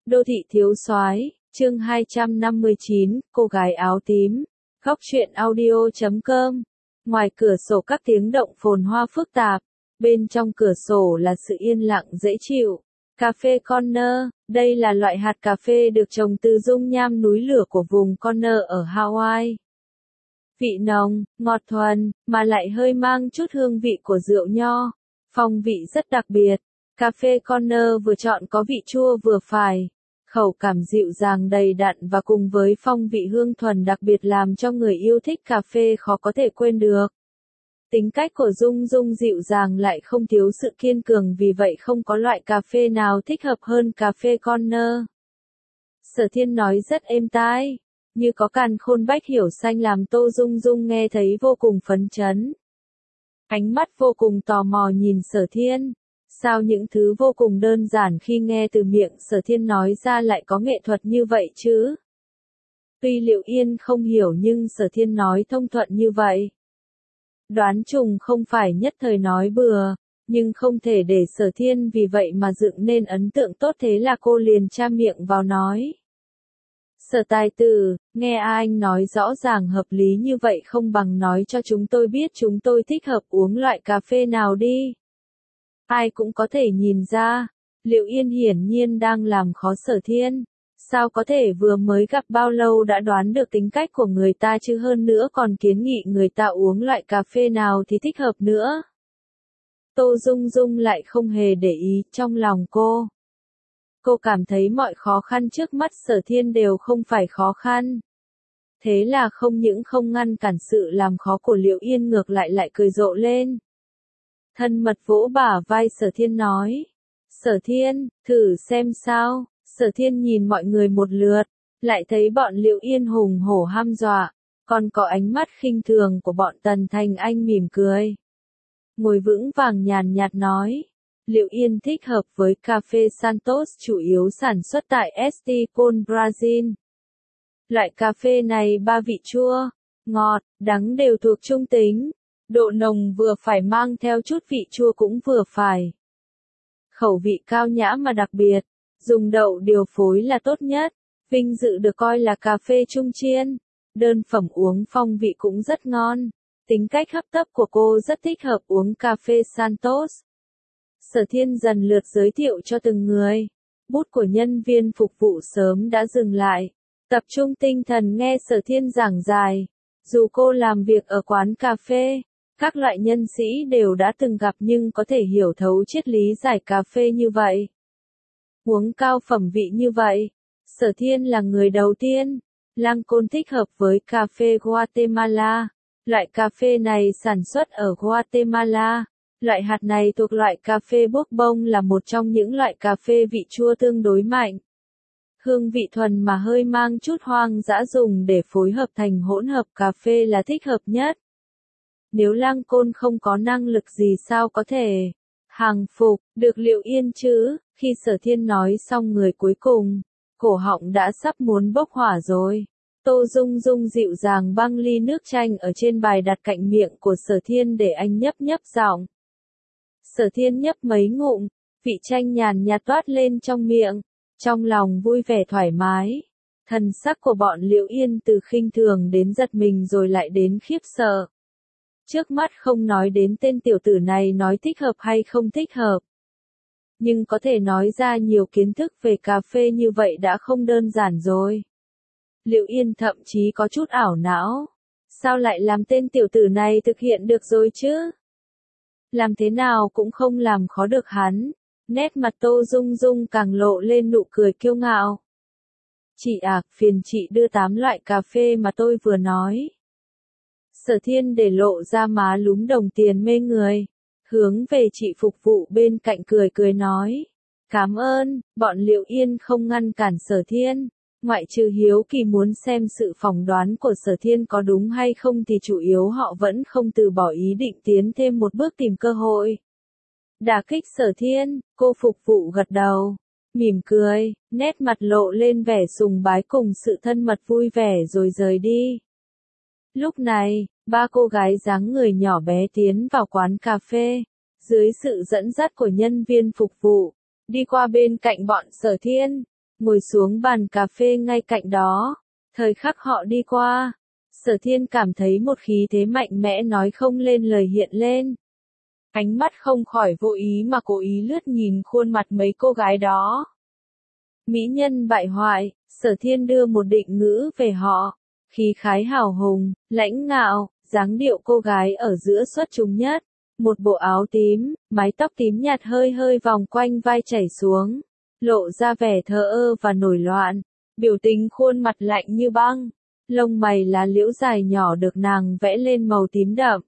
Đô thị thiếu soái, chương 259, cô gái áo tím. Góc truyện audio.com. Ngoài cửa sổ các tiếng động phồn hoa phức tạp, bên trong cửa sổ là sự yên lặng dễ chịu. Cà phê Corner, đây là loại hạt cà phê được trồng từ dung nham núi lửa của vùng Corner ở Hawaii. Vị nồng, ngọt thuần, mà lại hơi mang chút hương vị của rượu nho. Phong vị rất đặc biệt. Cà phê Corner vừa chọn có vị chua vừa phải. Khẩu cảm dịu dàng đầy đặn và cùng với phong vị hương thuần đặc biệt làm cho người yêu thích cà phê khó có thể quên được. Tính cách của Dung Dung dịu dàng lại không thiếu sự kiên cường, vì vậy không có loại cà phê nào thích hợp hơn cà phê Corner. Sở Thiên nói rất êm tai, như có càn khôn bách hiểu xanh làm Tô Dung Dung nghe thấy vô cùng phấn chấn. Ánh mắt vô cùng tò mò nhìn Sở Thiên. Sao những thứ vô cùng đơn giản khi nghe từ miệng Sở Thiên nói ra lại có nghệ thuật như vậy chứ? Tuy Liệu Yên không hiểu nhưng Sở Thiên nói thông thuận như vậy. Đoán chừng không phải nhất thời nói bừa, nhưng không thể để Sở Thiên vì vậy mà dựng nên ấn tượng tốt, thế là cô liền cha miệng vào nói. Sở tài tử, nghe anh nói rõ ràng hợp lý như vậy, không bằng nói cho chúng tôi biết chúng tôi thích hợp uống loại cà phê nào đi. Ai cũng có thể nhìn ra, Liệu Yên hiển nhiên đang làm khó Sở Thiên. Sao có thể vừa mới gặp bao lâu đã đoán được tính cách của người ta chứ, hơn nữa còn kiến nghị người ta uống loại cà phê nào thì thích hợp nữa. Tô Dung Dung lại không hề để ý trong lòng cô. Cô cảm thấy mọi khó khăn trước mắt Sở Thiên đều không phải khó khăn. Thế là không những không ngăn cản sự làm khó của Liệu Yên, ngược lại cười rộ lên. Thân mật vỗ bả vai Sở Thiên nói. Sở Thiên, thử xem sao. Sở Thiên nhìn mọi người một lượt, lại thấy bọn Liệu Yên hùng hổ hăm dọa, còn có ánh mắt khinh thường của bọn Tần Thành Anh mỉm cười. Ngồi vững vàng nhàn nhạt nói. Liệu Yên thích hợp với cà phê Santos, chủ yếu sản xuất tại Estepona, Brazil. Loại cà phê này ba vị chua, ngọt, đắng đều thuộc trung tính. Độ nồng vừa phải mang theo chút vị chua cũng vừa phải. Khẩu vị cao nhã mà đặc biệt, dùng đậu điều phối là tốt nhất, vinh dự được coi là cà phê trung chiên. Đơn phẩm uống phong vị cũng rất ngon. Tính cách hấp tấp của cô rất thích hợp uống cà phê Santos. Sở Thiên dần lượt giới thiệu cho từng người. Bút của nhân viên phục vụ sớm đã dừng lại, tập trung tinh thần nghe Sở Thiên giảng giải. Dù cô làm việc ở quán cà phê, các loại nhân sĩ đều đã từng gặp nhưng có thể hiểu thấu triết lý giải cà phê như vậy. Uống cao phẩm vị như vậy, Sở Thiên là người đầu tiên. Lang Côn thích hợp với cà phê Guatemala. Loại cà phê này sản xuất ở Guatemala. Loại hạt này thuộc loại cà phê Bourbon, là một trong những loại cà phê vị chua tương đối mạnh. Hương vị thuần mà hơi mang chút hoang dã, dùng để phối hợp thành hỗn hợp cà phê là thích hợp nhất. Nếu Lang Côn không có năng lực gì sao có thể hàng phục được Liệu Yên chứ? Khi Sở Thiên nói xong người cuối cùng, cổ họng đã sắp muốn bốc hỏa rồi. Tô Dung Dung dịu dàng băng ly nước chanh ở trên bàn đặt cạnh miệng của Sở Thiên để anh nhấp giọng. Sở Thiên nhấp mấy ngụm, vị chanh nhàn nhạt toát lên trong miệng, trong lòng vui vẻ thoải mái. Thần sắc của bọn Liệu Yên từ khinh thường đến giật mình rồi lại đến khiếp sợ. Trước mắt không nói đến tên tiểu tử này nói thích hợp hay không thích hợp, nhưng có thể nói ra nhiều kiến thức về cà phê như vậy đã không đơn giản rồi. Liệu Yên thậm chí có chút ảo não. Sao lại làm tên tiểu tử này thực hiện được rồi chứ? Làm thế nào cũng không làm khó được hắn. Nét mặt Tô Dung Dung càng lộ lên nụ cười kiêu ngạo. Chị phiền chị đưa 8 loại cà phê mà tôi vừa nói. Sở Thiên để lộ ra má lúm đồng tiền mê người, hướng về chị phục vụ bên cạnh cười nói. Cảm ơn. Bọn Liệu Yên không ngăn cản Sở Thiên, ngoại trừ hiếu kỳ muốn xem sự phỏng đoán của Sở Thiên có đúng hay không thì chủ yếu họ vẫn không từ bỏ ý định tiến thêm một bước tìm cơ hội. Đả kích Sở Thiên, cô phục vụ gật đầu, mỉm cười, nét mặt lộ lên vẻ sùng bái cùng sự thân mật vui vẻ rồi rời đi. Lúc này, 3 cô gái dáng người nhỏ bé tiến vào quán cà phê, dưới sự dẫn dắt của nhân viên phục vụ, đi qua bên cạnh bọn Sở Thiên. ngồi xuống bàn cà phê ngay cạnh đó. Thời khắc họ đi qua, Sở Thiên cảm thấy một khí thế mạnh mẽ nói không lên lời hiện lên. Ánh mắt không khỏi vô ý mà cố ý lướt nhìn khuôn mặt mấy cô gái đó. Mỹ nhân bại hoại, Sở Thiên đưa một định ngữ về họ. Khí khái hào hùng, lãnh ngạo, dáng điệu cô gái ở giữa xuất chúng nhất. Một bộ áo tím, mái tóc tím nhạt hơi hơi vòng quanh vai chảy xuống. Lộ ra vẻ thờ ơ và nổi loạn. Biểu tình khuôn mặt lạnh như băng. Lông mày lá liễu dài nhỏ được nàng vẽ lên màu tím đậm.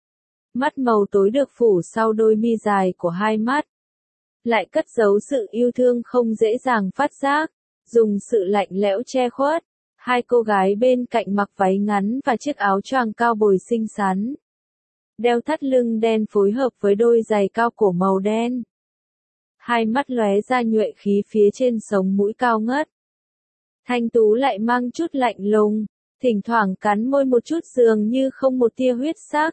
Mắt màu tối được phủ sau đôi mi dài của hai mắt. Lại cất giấu sự yêu thương không dễ dàng phát giác, dùng sự lạnh lẽo che khuất. Hai cô gái bên cạnh mặc váy ngắn và chiếc áo choàng cao bồi xinh xắn. Đeo thắt lưng đen phối hợp với đôi giày cao cổ màu đen. Hai mắt lóe ra nhuệ khí phía trên sống mũi cao ngất. Thanh tú lại mang chút lạnh lùng, thỉnh thoảng cắn môi một chút dường như không một tia huyết sắc.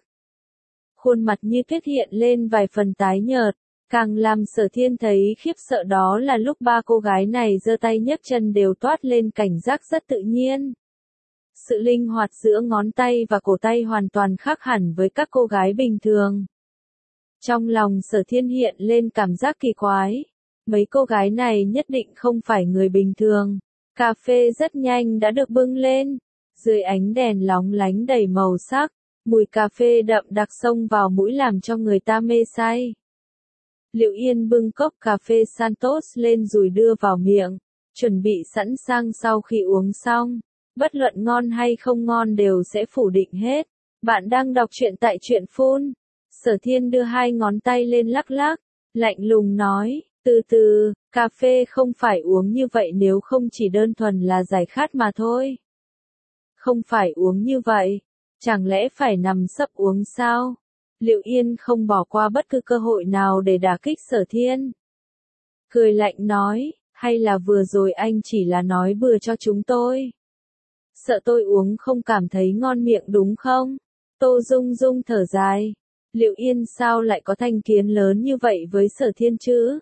Khuôn mặt như tuyết hiện lên vài phần tái nhợt, càng làm Sở Thiên thấy khiếp sợ đó là lúc ba cô gái này giơ tay nhấc chân đều toát lên cảnh giác rất tự nhiên. Sự linh hoạt giữa ngón tay và cổ tay hoàn toàn khác hẳn với các cô gái bình thường. Trong lòng Sở Thiên hiện lên cảm giác kỳ quái. Mấy cô gái này nhất định không phải người bình thường. Cà phê rất nhanh đã được bưng lên. Dưới ánh đèn lóng lánh đầy màu sắc, mùi cà phê đậm đặc xông vào mũi làm cho người ta mê say. Liệu Yên bưng cốc cà phê Santos lên rồi đưa vào miệng, chuẩn bị sẵn sàng sau khi uống xong. Bất luận ngon hay không ngon đều sẽ phủ định hết. Bạn đang đọc truyện tại truyện phun. Sở Thiên đưa hai ngón tay lên lắc lắc, lạnh lùng nói, từ từ, cà phê không phải uống như vậy nếu không chỉ đơn thuần là giải khát mà thôi. Không phải uống như vậy, chẳng lẽ phải nằm sấp uống sao? Liệu Yên không bỏ qua bất cứ cơ hội nào để đả kích Sở Thiên. Cười lạnh nói, hay là vừa rồi anh chỉ là nói bừa cho chúng tôi? Sợ tôi uống không cảm thấy ngon miệng đúng không? Tô Dung Dung thở dài. Liệu Yên sao lại có thành kiến lớn như vậy với Sở Thiên chứ?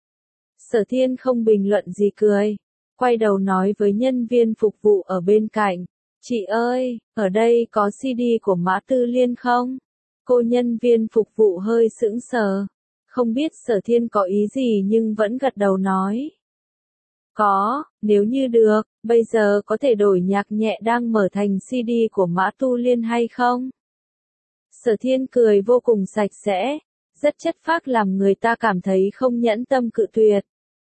Sở Thiên không bình luận gì cười. Quay đầu nói với nhân viên phục vụ ở bên cạnh. Chị ơi, ở đây có CD của Mã Tư Liên không? Cô nhân viên phục vụ hơi sững sờ. Không biết Sở Thiên có ý gì nhưng vẫn gật đầu nói. Có, nếu như được, bây giờ có thể đổi nhạc nhẹ đang mở thành CD của Mã Tu Liên hay không? Sở Thiên cười vô cùng sạch sẽ, rất chất phác làm người ta cảm thấy không nhẫn tâm cự tuyệt.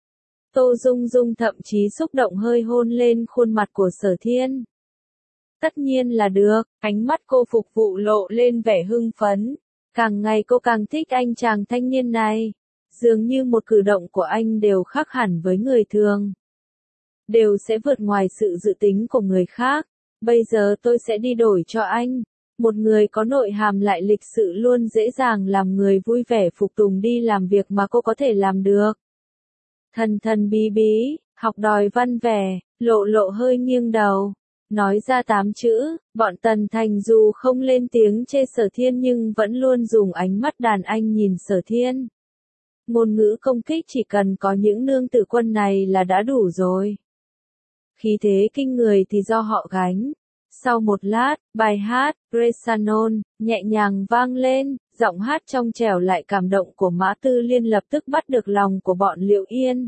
Tô Dung Dung thậm chí xúc động hơi hôn lên khuôn mặt của Sở Thiên. Tất nhiên là được, ánh mắt cô phục vụ lộ lên vẻ hưng phấn. Càng ngày cô càng thích anh chàng thanh niên này. Dường như một cử động của anh đều khác hẳn với người thường. Đều sẽ vượt ngoài sự dự tính của người khác. Bây giờ tôi sẽ đi đổi cho anh. Một người có nội hàm lại lịch sự luôn dễ dàng làm người vui vẻ phục tùng đi làm việc mà cô có thể làm được. Thần thần bí bí, học đòi văn vẻ, lộ lộ hơi nghiêng đầu. Nói ra 8 chữ, bọn Tần Thành dù không lên tiếng chê Sở Thiên nhưng vẫn luôn dùng ánh mắt đàn anh nhìn Sở Thiên. Ngôn ngữ công kích chỉ cần có những nương tử quân này là đã đủ rồi. Khí thế kinh người thì do họ gánh. Sau một lát, bài hát, Resanon, nhẹ nhàng vang lên, giọng hát trong trẻo lại cảm động của Mã Tư Liên lập tức bắt được lòng của bọn Liệu Yên.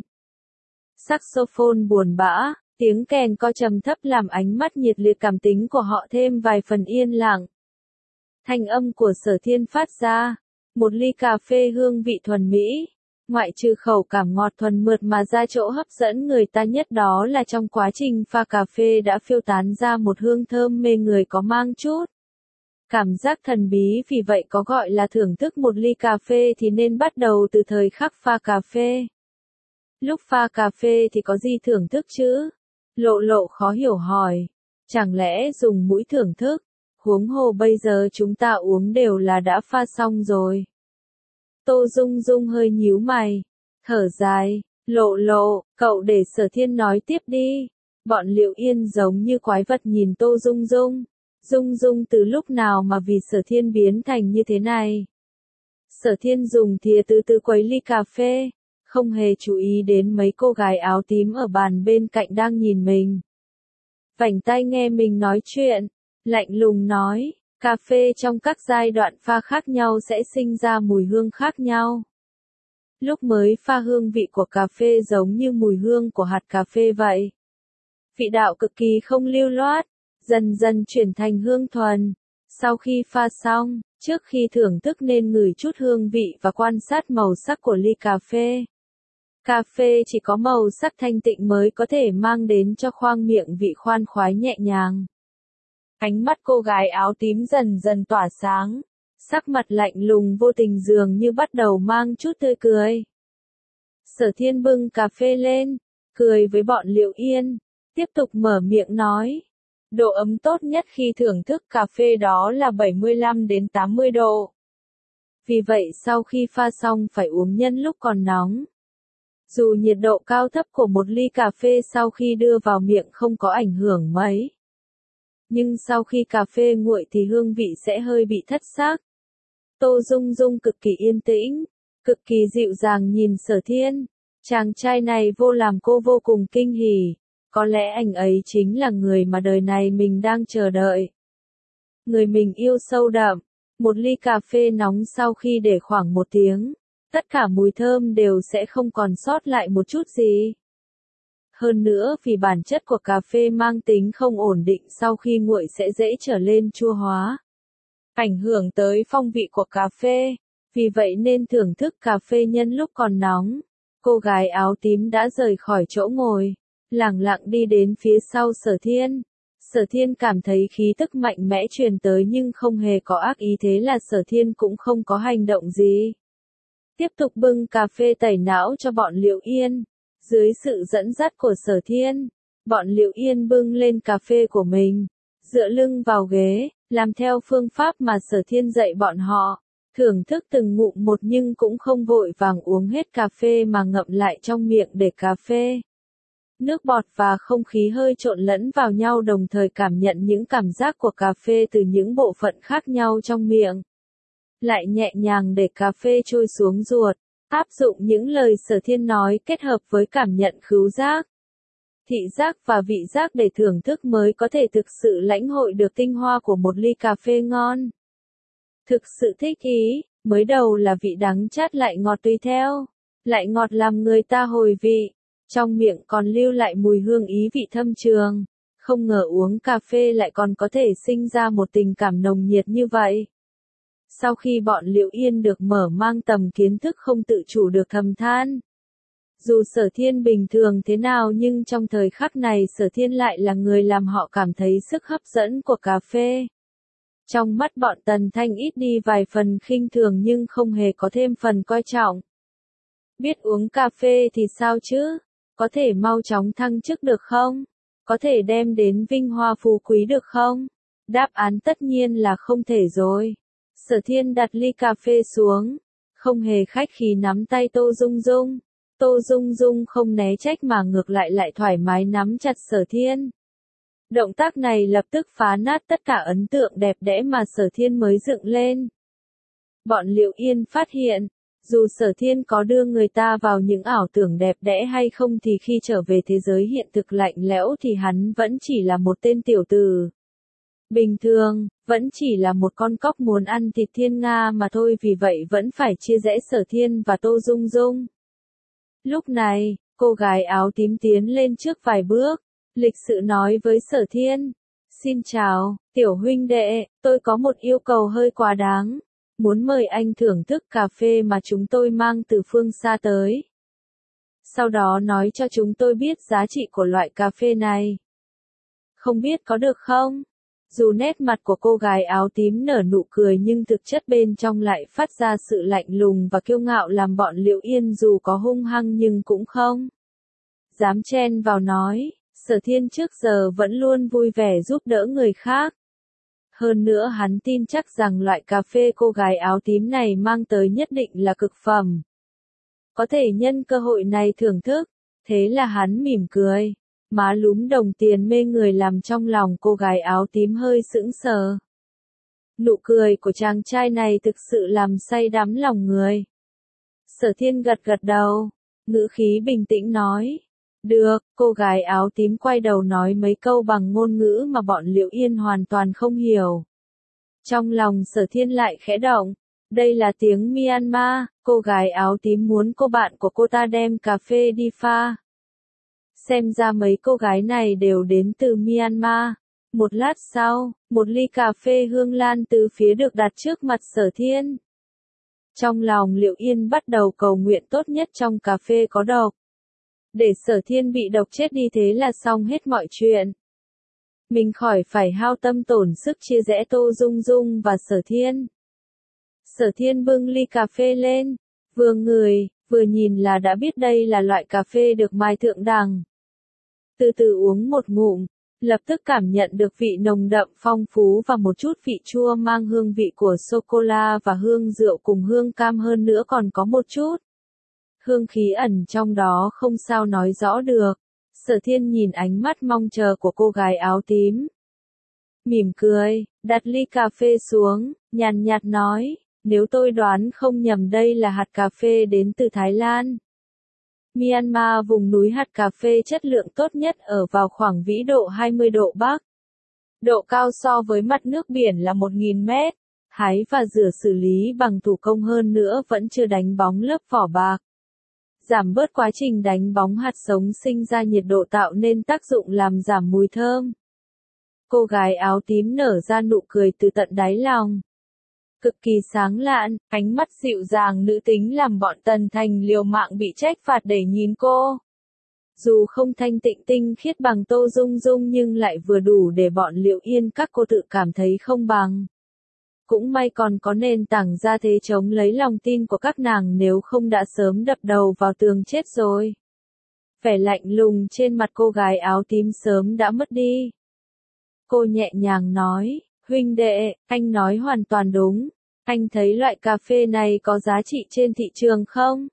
Saxophone buồn bã, tiếng kèn co trầm thấp làm ánh mắt nhiệt liệt cảm tính của họ thêm vài phần yên lặng. Thanh âm của Sở Thiên phát ra, một ly cà phê hương vị thuần mỹ. Ngoại trừ khẩu cảm ngọt thuần mượt mà ra chỗ hấp dẫn người ta nhất đó là trong quá trình pha cà phê đã phiêu tán ra một hương thơm mê người có mang chút. Cảm giác thần bí vì vậy có gọi là thưởng thức một ly cà phê thì nên bắt đầu từ thời khắc pha cà phê. Lúc pha cà phê thì có gì thưởng thức chứ? Lộ lộ khó hiểu hỏi. Chẳng lẽ dùng mũi thưởng thức? Huống hồ bây giờ chúng ta uống đều là đã pha xong rồi. Tô Dung Dung hơi nhíu mày, thở dài, lộ lộ, cậu để Sở Thiên nói tiếp đi. Bọn Liệu Yên giống như quái vật nhìn Tô Dung Dung. Dung Dung từ lúc nào mà vì Sở Thiên biến thành như thế này? Sở Thiên dùng thìa từ từ quấy ly cà phê, không hề chú ý đến mấy cô gái áo tím ở bàn bên cạnh đang nhìn mình. Vành tai nghe mình nói chuyện, lạnh lùng nói, cà phê trong các giai đoạn pha khác nhau sẽ sinh ra mùi hương khác nhau. Lúc mới pha hương vị của cà phê giống như mùi hương của hạt cà phê vậy. Vị đạo cực kỳ không lưu loát, dần dần chuyển thành hương thuần. Sau khi pha xong, trước khi thưởng thức nên ngửi chút hương vị và quan sát màu sắc của ly cà phê. Cà phê chỉ có màu sắc thanh tịnh mới có thể mang đến cho khoang miệng vị khoan khoái nhẹ nhàng. Ánh mắt cô gái áo tím dần dần tỏa sáng, sắc mặt lạnh lùng vô tình dường như bắt đầu mang chút tươi cười. Sở Thiên bưng cà phê lên, cười với bọn Liệu Yên, tiếp tục mở miệng nói. Độ ấm tốt nhất khi thưởng thức cà phê đó là 75 đến 80 độ. Vì vậy sau khi pha xong phải uống nhân lúc còn nóng. Dù nhiệt độ cao thấp của một ly cà phê sau khi đưa vào miệng không có ảnh hưởng mấy. Nhưng sau khi cà phê nguội thì hương vị sẽ hơi bị thất xác. Tô Dung Dung cực kỳ yên tĩnh, cực kỳ dịu dàng nhìn Sở Thiên. Chàng trai này vô làm cô vô cùng kinh hỉ. Có lẽ anh ấy chính là người mà đời này mình đang chờ đợi. Người mình yêu sâu đậm. Một ly cà phê nóng sau khi để khoảng 1 tiếng. Tất cả mùi thơm đều sẽ không còn sót lại một chút gì. Hơn nữa vì bản chất của cà phê mang tính không ổn định sau khi nguội sẽ dễ trở lên chua hóa. Ảnh hưởng tới phong vị của cà phê. Vì vậy nên thưởng thức cà phê nhân lúc còn nóng. Cô gái áo tím đã rời khỏi chỗ ngồi, lẳng lặng đi đến phía sau Sở Thiên. Sở Thiên cảm thấy khí tức mạnh mẽ truyền tới nhưng không hề có ác ý, thế là Sở Thiên cũng không có hành động gì. Tiếp tục bưng cà phê tẩy não cho bọn Liệu Yên. Dưới sự dẫn dắt của Sở Thiên, bọn Liệu Yên bưng lên cà phê của mình, dựa lưng vào ghế, làm theo phương pháp mà Sở Thiên dạy bọn họ. Thưởng thức từng ngụm một nhưng cũng không vội vàng uống hết cà phê mà ngậm lại trong miệng để cà phê. Nước bọt và không khí hơi trộn lẫn vào nhau đồng thời cảm nhận những cảm giác của cà phê từ những bộ phận khác nhau trong miệng. Lại nhẹ nhàng để cà phê trôi xuống ruột, áp dụng những lời Sở Thiên nói kết hợp với cảm nhận khứu giác, thị giác và vị giác để thưởng thức mới có thể thực sự lãnh hội được tinh hoa của một ly cà phê ngon. Thực sự thích ý, mới đầu là vị đắng chát lại ngọt tùy theo, lại ngọt làm người ta hồi vị, trong miệng còn lưu lại mùi hương ý vị thâm trường, không ngờ uống cà phê lại còn có thể sinh ra một tình cảm nồng nhiệt như vậy. Sau khi bọn Liệu Yên được mở mang tầm kiến thức không tự chủ được thầm than. Dù Sở Thiên bình thường thế nào nhưng trong thời khắc này Sở Thiên lại là người làm họ cảm thấy sức hấp dẫn của cà phê. Trong mắt bọn Tần Thanh ít đi vài phần khinh thường nhưng không hề có thêm phần coi trọng. Biết uống cà phê thì sao chứ? Có thể mau chóng thăng chức được không? Có thể đem đến vinh hoa phú quý được không? Đáp án tất nhiên là không thể rồi. Sở Thiên đặt ly cà phê xuống, không hề khách khí nắm tay Tô Dung Dung. Tô Dung Dung không né trách mà ngược lại thoải mái nắm chặt Sở Thiên. Động tác này lập tức phá nát tất cả ấn tượng đẹp đẽ mà Sở Thiên mới dựng lên. Bọn Liệu Yên phát hiện, dù Sở Thiên có đưa người ta vào những ảo tưởng đẹp đẽ hay không thì khi trở về thế giới hiện thực lạnh lẽo thì hắn vẫn chỉ là một tên tiểu tử bình thường, vẫn chỉ là một con cóc muốn ăn thịt thiên nga mà thôi, vì vậy vẫn phải chia rẽ Sở Thiên và Tô Dung Dung. Lúc này, cô gái áo tím tiến lên trước vài bước, lịch sự nói với Sở Thiên. Xin chào, tiểu huynh đệ, tôi có một yêu cầu hơi quá đáng. Muốn mời anh thưởng thức cà phê mà chúng tôi mang từ phương xa tới. Sau đó nói cho chúng tôi biết giá trị của loại cà phê này. Không biết có được không? Dù nét mặt của cô gái áo tím nở nụ cười nhưng thực chất bên trong lại phát ra sự lạnh lùng và kiêu ngạo làm bọn Liệu Yên dù có hung hăng nhưng cũng không dám chen vào nói. Sở Thiên trước giờ vẫn luôn vui vẻ giúp đỡ người khác. Hơn nữa hắn tin chắc rằng loại cà phê cô gái áo tím này mang tới nhất định là cực phẩm. Có thể nhân cơ hội này thưởng thức, thế là hắn mỉm cười. Má lúm đồng tiền mê người làm trong lòng cô gái áo tím hơi sững sờ. Nụ cười của chàng trai này thực sự làm say đắm lòng người. Sở Thiên gật gật đầu. ngữ khí bình tĩnh nói. Được, cô gái áo tím quay đầu nói mấy câu bằng ngôn ngữ mà bọn Liệu Yên hoàn toàn không hiểu. Trong lòng Sở Thiên lại khẽ động. Đây là tiếng Myanmar, cô gái áo tím muốn cô bạn của cô ta đem cà phê đi pha. Xem ra mấy cô gái này đều đến từ Myanmar. Một lát sau, một ly cà phê hương lan từ phía được đặt trước mặt Sở Thiên. Trong lòng Liệu Yên bắt đầu cầu nguyện tốt nhất trong cà phê có độc. Để Sở Thiên bị độc chết đi thế là xong hết mọi chuyện. Mình khỏi phải hao tâm tổn sức chia rẽ Tô Dung Dung và Sở Thiên. Sở Thiên bưng ly cà phê lên, vừa ngửi, vừa nhìn là đã biết đây là loại cà phê được mai thượng đẳng. Từ từ uống một ngụm, lập tức cảm nhận được vị nồng đậm phong phú và một chút vị chua mang hương vị của sô-cô-la và hương rượu cùng hương cam, hơn nữa còn có một chút hương khí ẩn trong đó không sao nói rõ được. Sở Thiên nhìn ánh mắt mong chờ của cô gái áo tím. Mỉm cười, đặt ly cà phê xuống, nhàn nhạt nói, nếu tôi đoán không nhầm đây là hạt cà phê đến từ Thái Lan. Myanmar vùng núi hạt cà phê chất lượng tốt nhất ở vào khoảng vĩ độ 20 độ Bắc. Độ cao so với mặt nước biển là 1.000 mét. Hái và rửa xử lý bằng thủ công, hơn nữa vẫn chưa đánh bóng lớp vỏ bạc. Giảm bớt quá trình đánh bóng hạt sống sinh ra nhiệt độ tạo nên tác dụng làm giảm mùi thơm. Cô gái áo tím nở ra nụ cười từ tận đáy lòng. Cực kỳ sáng lạn, ánh mắt dịu dàng nữ tính làm bọn Tần Thành liều mạng bị trách phạt để nhìn cô. Dù không thanh tịnh tinh khiết bằng Tô Dung Dung nhưng lại vừa đủ để bọn Liệu Yên các cô tự cảm thấy không bằng. Cũng may còn có nền tảng ra thế chống lấy lòng tin của các nàng, nếu không đã sớm đập đầu vào tường chết rồi. Vẻ lạnh lùng trên mặt cô gái áo tím sớm đã mất đi. Cô nhẹ nhàng nói, huynh đệ, anh nói hoàn toàn đúng. Anh thấy loại cà phê này có giá trị trên thị trường không?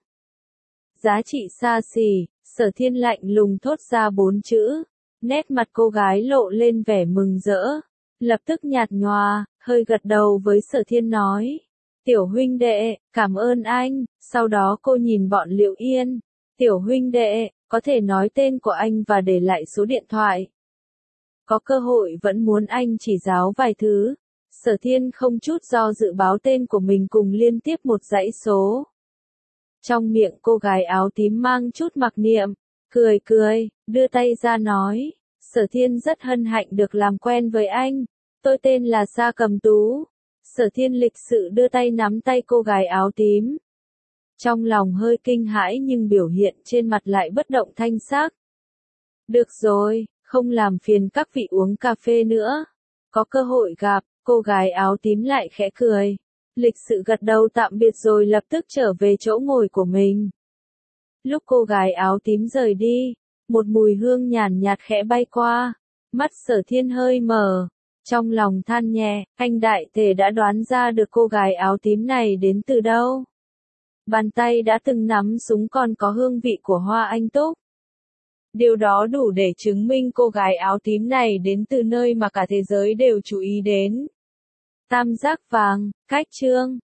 Giá trị xa xỉ, Sở Thiên lạnh lùng thốt ra 4 chữ. Nét mặt cô gái lộ lên vẻ mừng rỡ. Lập tức nhạt nhòa, hơi gật đầu với Sở Thiên nói. Tiểu huynh đệ, cảm ơn anh. Sau đó cô nhìn bọn Liệu Yên. Tiểu huynh đệ, có thể nói tên của anh và để lại số điện thoại. Có cơ hội vẫn muốn anh chỉ giáo vài thứ. Sở Thiên không chút do dự báo tên của mình cùng liên tiếp một dãy số. Trong miệng cô gái áo tím mang chút mặc niệm, cười cười, đưa tay ra nói. Sở Thiên rất hân hạnh được làm quen với anh. Tôi tên là Sa Cầm Tú. Sở Thiên lịch sự đưa tay nắm tay cô gái áo tím. Trong lòng hơi kinh hãi nhưng biểu hiện trên mặt lại bất động thanh sắc. Được rồi, không làm phiền các vị uống cà phê nữa. Có cơ hội gặp, cô gái áo tím lại khẽ cười. Lịch sự gật đầu tạm biệt rồi lập tức trở về chỗ ngồi của mình. Lúc cô gái áo tím rời đi, một mùi hương nhàn nhạt khẽ bay qua. Mắt Sở Thiên hơi mở. Trong lòng than nhẹ, anh đại thể đã đoán ra được cô gái áo tím này đến từ đâu. Bàn tay đã từng nắm súng còn có hương vị của hoa anh túc. Điều đó đủ để chứng minh cô gái áo tím này đến từ nơi mà cả thế giới đều chú ý đến. Tam giác vàng, cách chương.